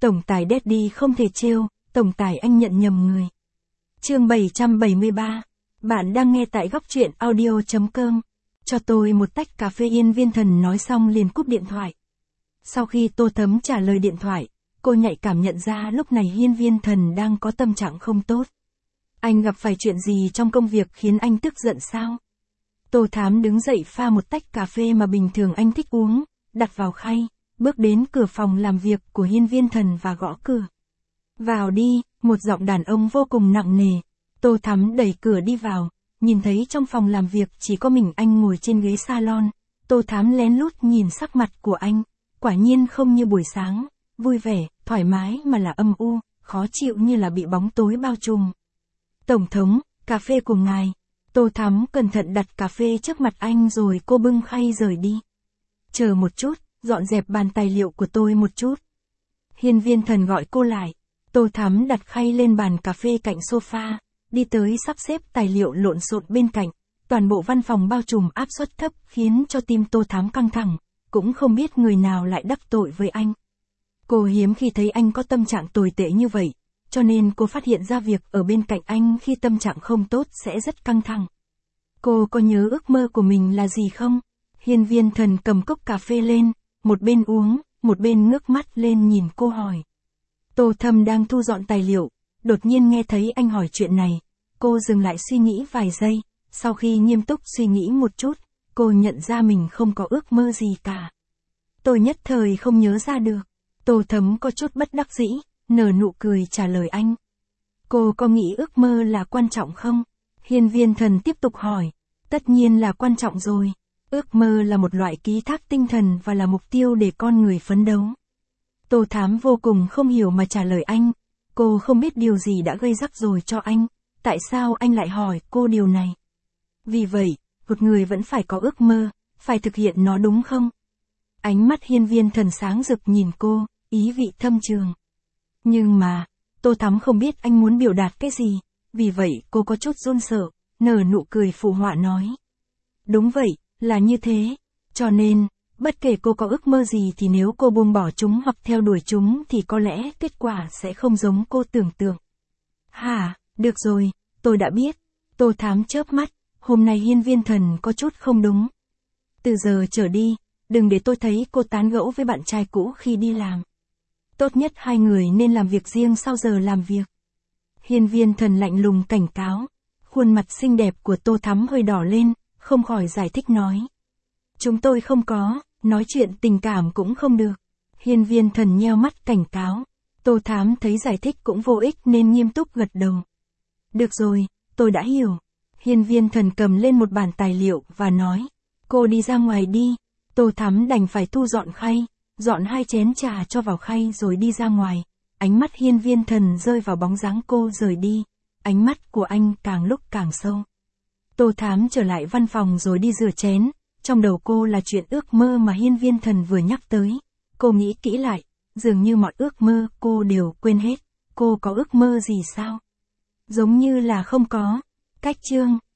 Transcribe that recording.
Tổng tài Daddy không thể trêu, tổng tài anh nhận nhầm người. Chương 773. Bạn đang nghe tại góc truyện audio.com. Cho tôi một tách cà phê. Hiên Viên Thần nói xong liền cúp điện thoại. Sau khi Tô Thấm trả lời điện thoại, cô nhạy cảm nhận ra lúc này Hiên Viên Thần đang có tâm trạng không tốt. Anh gặp phải chuyện gì trong công việc khiến anh tức giận sao? Tô Thám đứng dậy pha một tách cà phê mà bình thường anh thích uống, đặt vào khay, bước đến cửa phòng làm việc của Hiên Viên Thần và gõ cửa. Vào đi, một giọng đàn ông vô cùng nặng nề. Tô Thắm đẩy cửa đi vào, nhìn thấy trong phòng làm việc chỉ có mình anh ngồi trên ghế salon. Tô Thám lén lút nhìn sắc mặt của anh, quả nhiên không như buổi sáng, vui vẻ, thoải mái mà là âm u, khó chịu như là bị bóng tối bao trùm. Tổng thống, cà phê của ngài. Tô Thắm cẩn thận đặt cà phê trước mặt anh rồi cô bưng khay rời đi. Chờ một chút, dọn dẹp bàn tài liệu của tôi một chút. Hiên Viên Thần gọi cô lại. Tô Thắm đặt khay lên bàn cà phê cạnh sofa, đi tới sắp xếp tài liệu lộn xộn bên cạnh. Toàn bộ văn phòng bao trùm áp suất thấp khiến cho tim Tô Thắm căng thẳng, cũng không biết người nào lại đắc tội với anh. Cô hiếm khi thấy anh có tâm trạng tồi tệ như vậy, cho nên cô phát hiện ra việc ở bên cạnh anh khi tâm trạng không tốt sẽ rất căng thẳng. Cô có nhớ ước mơ của mình là gì không? Hiên Viên Thần cầm cốc cà phê lên, một bên uống, một bên ngước mắt lên nhìn cô hỏi. Tô Thâm đang thu dọn tài liệu, đột nhiên nghe thấy anh hỏi chuyện này. Cô dừng lại suy nghĩ vài giây, sau khi nghiêm túc suy nghĩ một chút, cô nhận ra mình không có ước mơ gì cả. Tôi nhất thời không nhớ ra được. Tô Thấm có chút bất đắc dĩ, nở nụ cười trả lời anh. Cô có nghĩ ước mơ là quan trọng không? Hiên Viên Thần tiếp tục hỏi. Tất nhiên là quan trọng rồi. Ước mơ là một loại ký thác tinh thần và là mục tiêu để con người phấn đấu. Tô Thám vô cùng không hiểu mà trả lời anh. Cô không biết điều gì đã gây rắc rối cho anh. Tại sao anh lại hỏi cô điều này? Vì vậy, một người vẫn phải có ước mơ, phải thực hiện nó đúng không? Ánh mắt Hiên Viên Thần sáng rực nhìn cô, ý vị thâm trường. Nhưng mà, Tô Thắm không biết anh muốn biểu đạt cái gì, vì vậy cô có chút run sợ, nở nụ cười phụ họa nói. Đúng vậy, là như thế, cho nên, bất kể cô có ước mơ gì thì nếu cô buông bỏ chúng hoặc theo đuổi chúng thì có lẽ kết quả sẽ không giống cô tưởng tượng. Hả, được rồi, tôi đã biết. Tô Thám chớp mắt, hôm nay Hiên Viên Thần có chút không đúng. Từ giờ trở đi, đừng để tôi thấy cô tán gẫu với bạn trai cũ khi đi làm. Tốt nhất hai người nên làm việc riêng sau giờ làm việc. Hiên Viên Thần lạnh lùng cảnh cáo. Khuôn mặt xinh đẹp của Tô Thắm hơi đỏ lên, không khỏi giải thích nói. Chúng tôi không có, nói chuyện tình cảm cũng không được. Hiên Viên Thần nheo mắt cảnh cáo. Tô Thám thấy giải thích cũng vô ích nên nghiêm túc gật đầu. Được rồi, tôi đã hiểu. Hiên Viên Thần cầm lên một bản tài liệu và nói. Cô đi ra ngoài đi. Tô Thắm đành phải thu dọn khay, dọn 2 chén trà cho vào khay rồi đi ra ngoài. Ánh mắt Hiên Viên Thần rơi vào bóng dáng cô rời đi. Ánh mắt của anh càng lúc càng sâu. Tô Thám trở lại văn phòng rồi đi rửa chén. Trong đầu cô là chuyện ước mơ mà Hiên Viên Thần vừa nhắc tới. Cô nghĩ kỹ lại, dường như mọi ước mơ cô đều quên hết. Cô có ước mơ gì sao? Giống như là không có. Cách chương